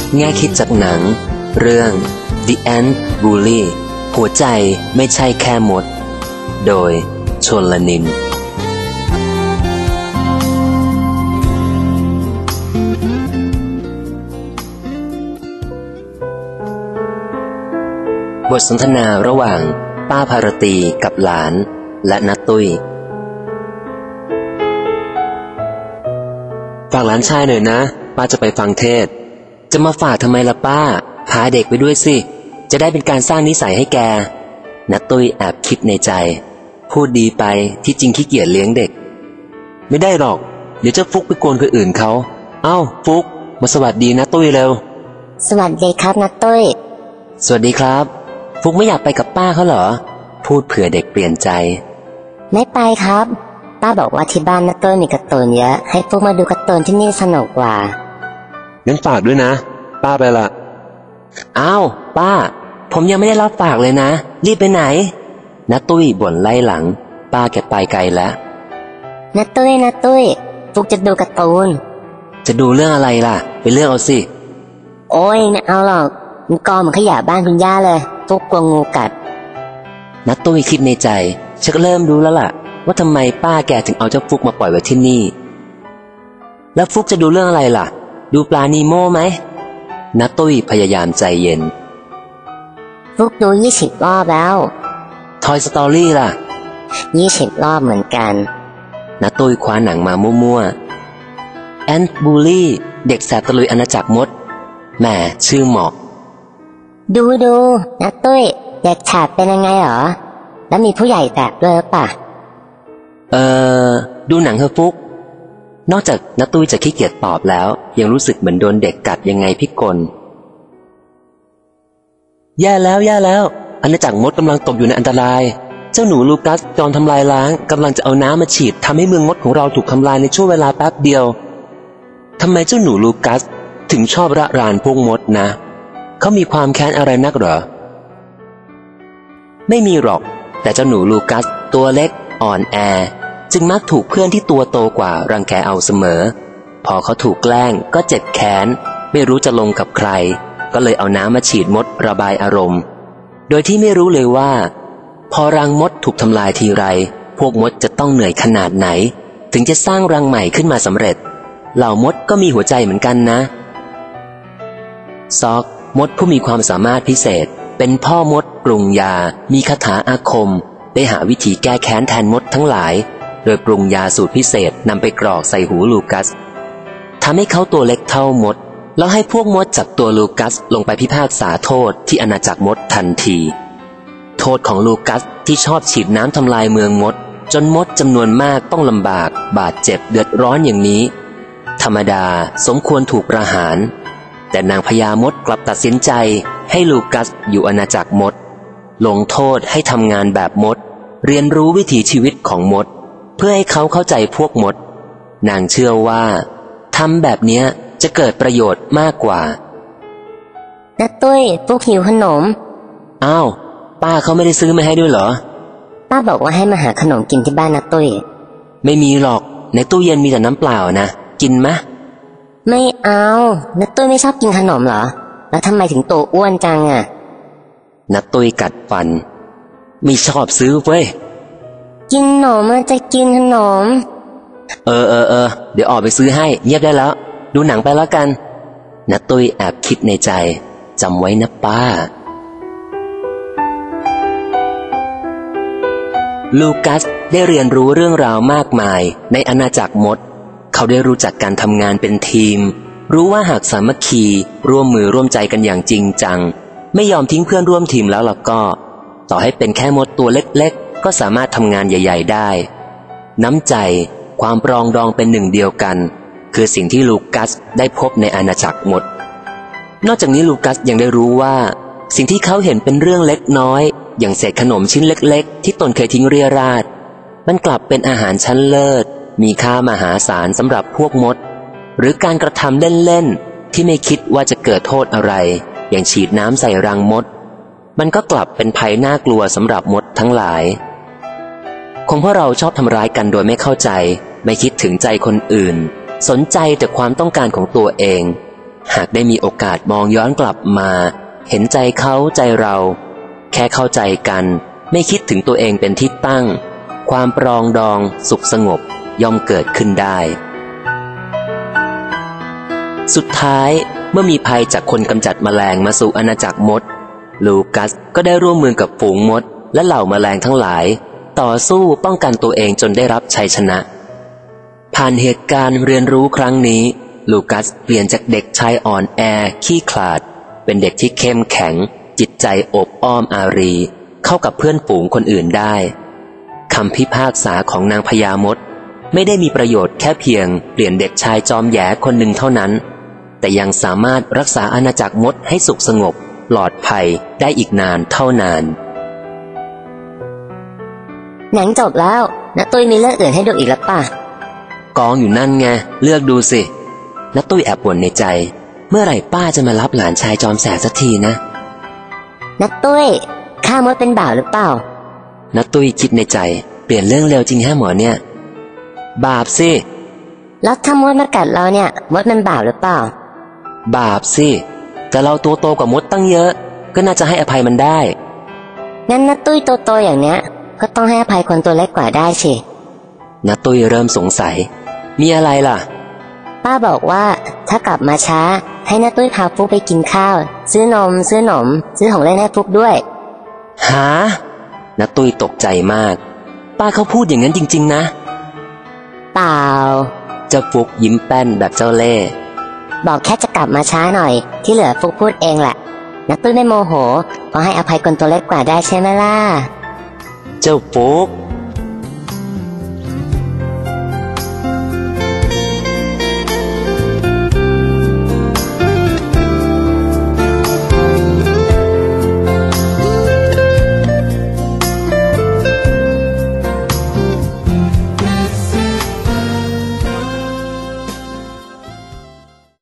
แง่คิดจากหนังเรื่อง The Ant Bully หัวใจไม่ใช่แค่มดโดยชลนินบทสนทนาระหว่างป้าภารตีกับหลานและณตุ้ยฝากหลานชายหน่อยนะป้าจะไปฟังเทศจะมาฝากทำไมล่ะป้าพาเด็กไปด้วยสิจะได้เป็นการสร้างนิสัยให้แกณตุ้ยแอบคิดในใจพูดดีไปที่จริงขี้เกียจเลี้ยงเด็กไม่ได้หรอกเดี๋ยวจะฟุกไปโกนคนอื่นเขาเอ้าฟุกมาสวัสดีณตุ้ยเร็วสวัสดีครับณตุ้ยสวัสดีครับฟุกไม่อยากไปกับป้าเขาเหรอพูดเผื่อเด็กเปลี่ยนใจไม่ไปครับป้าบอกว่าที่บ้านณตุ้ยมีการ์ตูนเยอะให้ฟุกมาดูการ์ตูนที่นี่สนุกกว่างั้นฝากด้วยนะป้าไปละอ้าวป้าผมยังไม่ได้รับฝากเลยนะรีบไปไหนณตุ้ยบ่นไล่หลังป้าแกไปไกลแล้วณตุ้ยฟุกจะดูการ์ตูนจะดูเรื่องอะไรล่ะไปเลือกเอาสิโอ้ยไม่เอาหรอกมันกองเหมือนขยะบ้านคุณย่าเลยฟุกกลัวงูกัดณตุ้ยคิดในใจชักเริ่มรู้แล้วล่ะว่าทำไมป้าแกถึงเอาเจ้าฟุกมาปล่อยไว้ที่นี่แล้วฟุกจะดูเรื่องอะไรล่ะดูปลานีโม่ไหมณตุ้ยพยายามใจเย็นฟุกดู20 รอบแล้ว Toy Story ล่ะ 20 รอบเหมือนกันณตุ้ยคว้าหนังมามั่วๆ Ant Bully เด็กแสบตะลุยอาณาจักรมดแหมชื่อเหมาะดูณตุ้ยเด็กแฉบเป็นยังไงหรอแล้วมีผู้ใหญ่แสบด้วยหรือเปล่าดูหนังเฮอฟุกนอกจากณตุ้ยจะขี้เกียจตอบแล้วยังรู้สึกเหมือนโดนเด็กกัดยังไงพี่กลแย่แล้วอาณาจักรมดกำลังตกอยู่ในอันตรายเจ้าหนูลูกัสจอมทำลายล้างกำลังจะเอาน้ำมาฉีดทำให้เมืองมดของเราถูกทำลายในช่วงเวลาแป๊บเดียวทำไมเจ้าหนูลูกัสถึงชอบระรานพวกมดนะเขามีความแค้นอะไรนักเหรอไม่มีหรอกแต่เจ้าหนูลูกัสตัวเล็กอ่อนแอจึงมักถูกเพื่อนที่ตัวโตกว่ารังแกเอาเสมอพอเขาถูกแกล้งก็เจ็บแค้นไม่รู้จะลงกับใครก็เลยเอาน้ำมาฉีดมดระบายอารมณ์โดยที่ไม่รู้เลยว่าพอรังมดถูกทำลายทีไรพวกมดจะต้องเหนื่อยขนาดไหนถึงจะสร้างรังใหม่ขึ้นมาสำเร็จเหล่ามดก็มีหัวใจเหมือนกันนะซอกมดผู้มีความสามารถพิเศษเป็นพ่อมดปรุงยามีคาถาอาคมได้หาวิธีแก้แค้นแทนมดทั้งหลายโดยปรุงยาสูตรพิเศษนำไปกรอกใส่หูลูกัสทำให้เขาตัวเล็กเท่ามดแล้วให้พวกมดจับตัวลูกัสลงไปพิพากษาโทษที่อาณาจักรมดทันทีโทษของลูกัสที่ชอบฉีดน้ำทำลายเมืองมดจนมดจำนวนมากต้องลำบากบาดเจ็บเดือดร้อนอย่างนี้ธรรมดาสมควรถูกประหารแต่นางพญามดกลับตัดสินใจให้ลูกัสอยู่อาณาจักรมดลงโทษให้ทำงานแบบมดเรียนรู้วิถีชีวิตของมดเพื่อให้เขาเข้าใจพวกมดนางเชื่อว่าทำแบบเนี้ยจะเกิดประโยชน์มากกว่าณตุ้ยฟุกหิวขนมอ้าวป้าเขาไม่ได้ซื้อมาให้ด้วยเหรอป้าบอกว่าให้มาหาขนมกินที่บ้านณตุ้ยไม่มีหรอกในตู้เย็นมีแต่น้ำเปล่านะกินมะไม่เอาณตุ้ยไม่ชอบกินขนมเหรอแล้วทำไมถึงโตอ้วนจังอ่ะณตุ้ยกัดฟันไม่ชอบซื้อเว้ยกินขนมจะกินขนมเดี๋ยวออกไปซื้อให้เงียบได้แล้วดูหนังไปแล้วกันณตุ้ยแอบคิดในใจจำไว้นะป้าลูกัสได้เรียนรู้เรื่องราวมากมายในอาณาจักรมดเขาได้รู้จักการทำงานเป็นทีมรู้ว่าหากสามัคคีร่วมมือร่วมใจกันอย่างจริงจังไม่ยอมทิ้งเพื่อนร่วมทีมแล้วล่ะก็ต่อให้เป็นแค่มดตัวเล็กๆก็สามารถทำงานใหญ่ๆได้น้ำใจความปรองดองเป็นหนึ่งเดียวกันคือสิ่งที่ลูกัสได้พบในอาณาจักรมดนอกจากนี้ลูกัสยังได้รู้ว่าสิ่งที่เขาเห็นเป็นเรื่องเล็กน้อยอย่างเศษขนมชิ้นเล็กๆที่ตนเคยทิ้งเรี่ยราดมันกลับเป็นอาหารชั้นเลิศมีค่ามหาศาลสำหรับพวกมดหรือการกระทำเล่นๆที่ไม่คิดว่าจะเกิดโทษอะไรอย่างฉีดน้ำใส่รังมดมันก็กลับเป็นภัยน่ากลัวสำหรับมดทั้งหลายคงเพราะเราชอบทำร้ายกันโดยไม่เข้าใจไม่คิดถึงใจคนอื่นสนใจแต่ความต้องการของตัวเองหากได้มีโอกาสมองย้อนกลับมา เห็นใจเขาใจเรา แค่เข้าใจกันไม่คิดถึงตัวเองเป็นที่ตั้งความปรองดองสุขสงบย่อมเกิดขึ้นได้สุดท้ายเมื่อมีภัยจากคนกำจัดแมลงมาสู่อาณาจักรมดลูกัสก็ได้ร่วมมือกับฝูงมดและเหล่าแมลงทั้งหลายต่อสู้ป้องกันตัวเองจนได้รับชัยชนะผ่านเหตุการณ์เรียนรู้ครั้งนี้ลูกัสเปลี่ยนจากเด็กชายอ่อนแอขี้ขลาดเป็นเด็กที่เข้มแข็งจิตใจอบอ้อมอารีเข้ากับเพื่อนฝูงคนอื่นได้คำพิพากษาของนางพญามดไม่ได้มีประโยชน์แค่เพียงเปลี่ยนเด็กชายจอมแหย่คนหนึ่งเท่านั้นแต่ยังสามารถรักษาอาณาจักรมดให้สุขสงบปลอดภัยได้อีกนานเท่านานหนังจบแล้วน้าตุ้ยมีเรื่องอื่นให้ดูอีกแล้วป่ะกองอยู่นั่นไงเลือกดูสิน้าตุ้ยแอบบ่นในใจเมื่อไหร่ป้าจะมารับหลานชายจอมแสบสักทีนะน้าตุ้ยฆ่ามดเป็นบาปหรือเปล่าน้าตุ้ยคิดในใจเปลี่ยนเรื่องเร็วจริงแฮะหมอเนี่ยบาปสิแล้วถ้ามดมากัดเราเนี่ยมดมันบาปหรือเปล่าบาปสิแต่เราตัวโตกว่ามดตั้งเยอะก็น่าจะให้อภัยมันได้งั้นน้าตุ้ยโตๆอย่างเนี้ยก็ต้องให้อภัยคนตัวเล็กกว่าได้สิน้าตุ้ยเริ่มสงสัยมีอะไรล่ะป้าบอกว่าถ้ากลับมาช้าให้น้าตุ้ยพาฟุกไปกินข้าวซื้อนมซื้อหนมซื้อของเล่นให้ฟุกด้วยหาน้าตุ้ยตกใจมากป้าเขาพูดอย่างนั้นจริงๆนะเปล่าเจ้าฟุกยิ้มแป้นแบบเจ้าเล่ห์บอกแค่จะกลับมาช้าหน่อยที่เหลือฟุกพูดเองแหละน้าตุ้ยไม่โมโหก็ให้อภัยคนตัวเล็กกว่าได้ใช่ไหมล่ะเจ้าฟุก